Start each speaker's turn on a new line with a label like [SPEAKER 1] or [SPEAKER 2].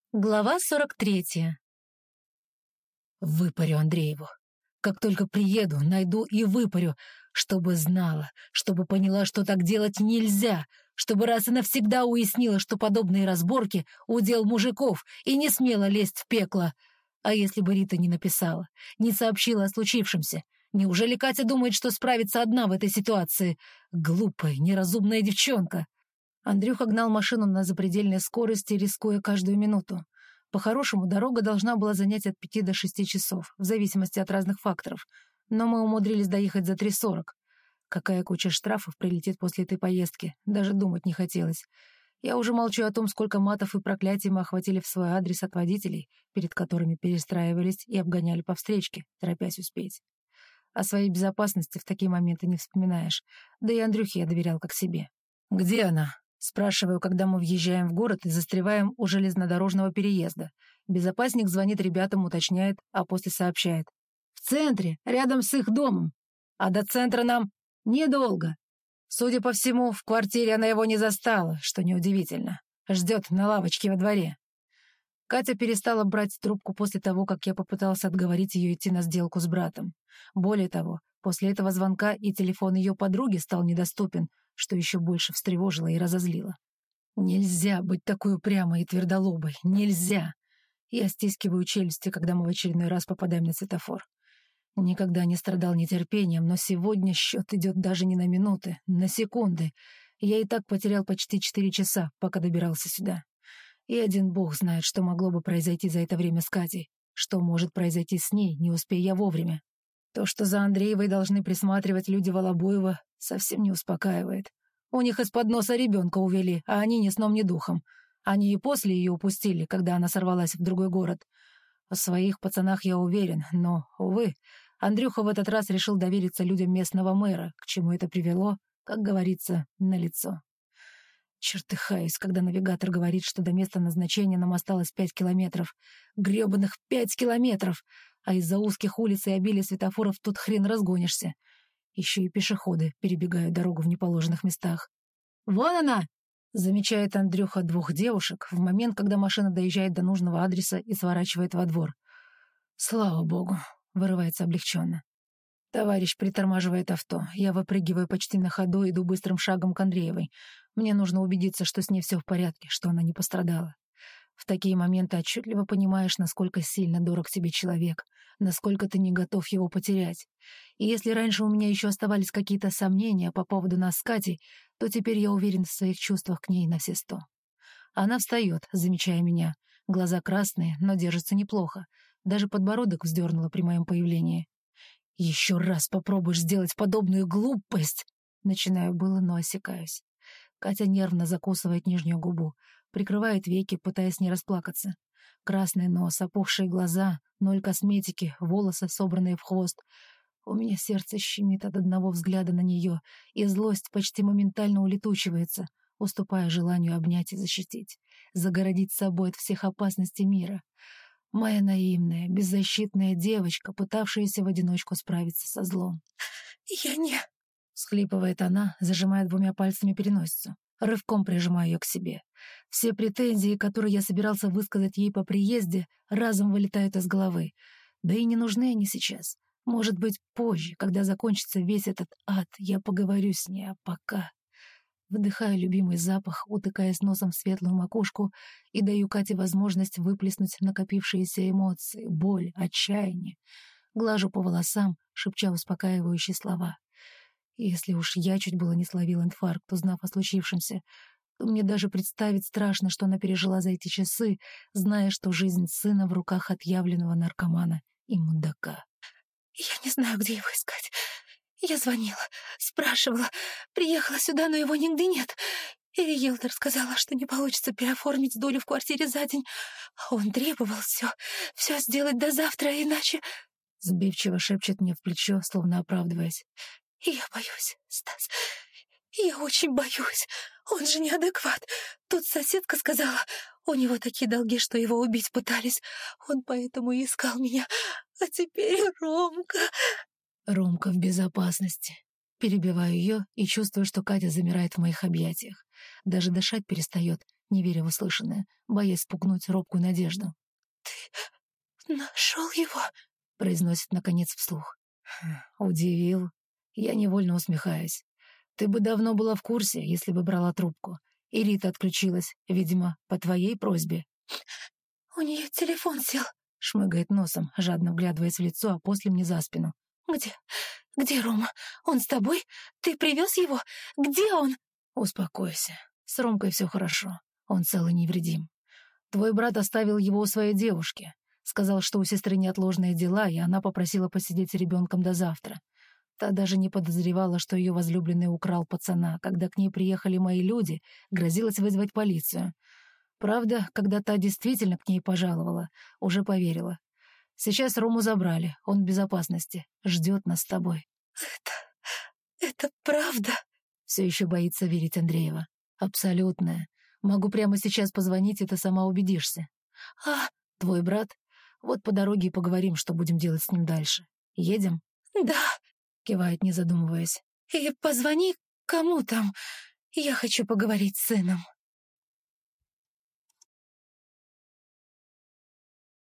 [SPEAKER 1] Глава 43. Выпарю Андрееву. Как только приеду, найду и выпарю, чтобы знала, чтобы поняла, что так делать нельзя, чтобы раз и навсегда уяснила, что подобные разборки — удел мужиков, и не смела лезть в пекло. А если бы Рита не написала, не сообщила о случившемся? Неужели Катя думает, что справится одна в этой ситуации? Глупая, неразумная девчонка. Андрюха гнал машину на запредельной скорости, рискуя каждую минуту. По-хорошему, дорога должна была занять от 5 до 6 часов, в зависимости от разных факторов, но мы умудрились доехать за 3:40. Какая куча штрафов прилетит после этой поездки, даже думать не хотелось. Я уже молчу о том, сколько матов и проклятий мы охватили в свой адрес от водителей, перед которыми перестраивались и обгоняли по встречке, торопясь успеть. О своей безопасности в такие моменты не вспоминаешь, да и Андрюхе я доверял как себе. «Где она?» Спрашиваю, когда мы въезжаем в город и застреваем у железнодорожного переезда. Безопасник звонит ребятам, уточняет, а после сообщает. «В центре, рядом с их домом. А до центра нам недолго». Судя по всему, в квартире она его не застала, что неудивительно. Ждет на лавочке во дворе. Катя перестала брать трубку после того, как я попытался отговорить ее идти на сделку с братом. Более того, после этого звонка и телефон ее подруги стал недоступен, что еще больше встревожило и разозлило. Нельзя быть такой упрямой и твердолобой. Нельзя. Я стискиваю челюсти, когда мы в очередной раз попадаем на светофор. Никогда не страдал нетерпением, но сегодня счет идет даже не на минуты, на секунды. Я и так потерял почти 4 часа, пока добирался сюда. И один бог знает, что могло бы произойти за это время с Катей. Что может произойти с ней, не успея я вовремя. То, что за Андреевой должны присматривать люди Волобуева, совсем не успокаивает. У них из-под носа ребенка увели, а они ни сном, ни духом. Они и после ее упустили, когда она сорвалась в другой город. О своих пацанах я уверен, но, увы, Андрюха в этот раз решил довериться людям местного мэра, к чему это привело, как говорится, налицо. Чертыхаюсь, когда навигатор говорит, что до места назначения нам осталось 5 километров. Грёбаных 5 километров! А из-за узких улиц и обилия светофоров тут хрен разгонишься. Еще и пешеходы перебегают дорогу в неположенных местах. «Вон она!» — замечает Андрюха 2 девушек в момент, когда машина доезжает до нужного адреса и сворачивает во двор. «Слава богу!» — вырывается облегченно. Товарищ притормаживает авто. Я выпрыгиваю почти на ходу, иду быстрым шагом к Андреевой. Мне нужно убедиться, что с ней все в порядке, что она не пострадала. В такие моменты отчетливо понимаешь, насколько сильно дорог тебе человек, насколько ты не готов его потерять. И если раньше у меня еще оставались какие-то сомнения по поводу нас с Катей, то теперь я уверен в своих чувствах к ней на все 100. Она встает, замечая меня. Глаза красные, но держится неплохо. Даже подбородок вздернула при моем появлении. «Еще раз попробуешь сделать подобную глупость!» Начинаю было, но осекаюсь. Катя нервно закусывает нижнюю губу, прикрывает веки, пытаясь не расплакаться. Красный нос, опухшие глаза, 0 косметики, волосы, собранные в хвост. У меня сердце щемит от одного взгляда на нее, и злость почти моментально улетучивается, уступая желанию обнять и защитить, загородить собой от всех опасностей мира. Моя наивная, беззащитная девочка, пытавшаяся в одиночку справиться со злом.
[SPEAKER 2] «Я не...»
[SPEAKER 1] — всхлипывает она, зажимая 2 пальцами переносицу. Рывком прижимаю ее к себе. Все претензии, которые я собирался высказать ей по приезде, разом вылетают из головы. Да и не нужны они сейчас. Может быть, позже, когда закончится весь этот ад, я поговорю с ней, а пока... Вдыхаю любимый запах, утыкаясь носом в светлую макушку, и даю Кате возможность выплеснуть накопившиеся эмоции, боль, отчаяние. Глажу по волосам, шепча успокаивающие слова. Если уж я чуть было не словил инфаркт, узнав о случившемся, то мне даже представить страшно, что она пережила за эти часы, зная, что жизнь сына в руках отъявленного наркомана и мудака.
[SPEAKER 2] «Я не знаю, где его искать. Я звонила, спрашивала, приехала сюда, но его нигде нет. И риэлтор сказала, что не получится переоформить долю в квартире за день. А он требовал все сделать до завтра, иначе...»
[SPEAKER 1] Сбивчиво шепчет мне в плечо, словно оправдываясь.
[SPEAKER 2] «И я боюсь, Стас, я очень боюсь. Он же неадекват. Тут соседка сказала, у него такие долги, что его убить пытались. Он поэтому и искал меня. А теперь Ромка...»
[SPEAKER 1] Ромка в безопасности. Перебиваю ее и чувствую, что Катя замирает в моих объятиях. Даже дышать перестает, не веря в услышанное, боясь спугнуть робкую надежду.
[SPEAKER 2] «Ты нашел его?»
[SPEAKER 1] — произносит, наконец, вслух. Удивил. Я невольно усмехаюсь. Ты бы давно была в курсе, если бы брала трубку. И Рита отключилась, видимо, по твоей просьбе.
[SPEAKER 2] «У нее телефон сел»,
[SPEAKER 1] — шмыгает носом, жадно вглядываясь в лицо, а после мне за спину.
[SPEAKER 2] «Где Рома? Он с тобой? Ты привез его? Где он?»
[SPEAKER 1] Успокойся. С Ромкой все хорошо. Он цел и невредим. Твой брат оставил его у своей девушки. Сказал, что у сестры неотложные дела, и она попросила посидеть с ребенком до завтра. Та даже не подозревала, что ее возлюбленный украл пацана. Когда к ней приехали мои люди, грозилась вызвать полицию. Правда, когда та действительно к ней пожаловала, уже поверила. Сейчас Рому забрали, он в безопасности, ждет нас с тобой.
[SPEAKER 2] «Это правда?»
[SPEAKER 1] Все еще боится верить Андреева. Абсолютная. Могу прямо сейчас позвонить, и ты сама убедишься. Твой брат? Вот по дороге и поговорим, что будем делать с ним дальше. Едем?
[SPEAKER 2] «Да»,
[SPEAKER 1] — кивает, не задумываясь.
[SPEAKER 2] «И позвони кому там. Я хочу поговорить с сыном».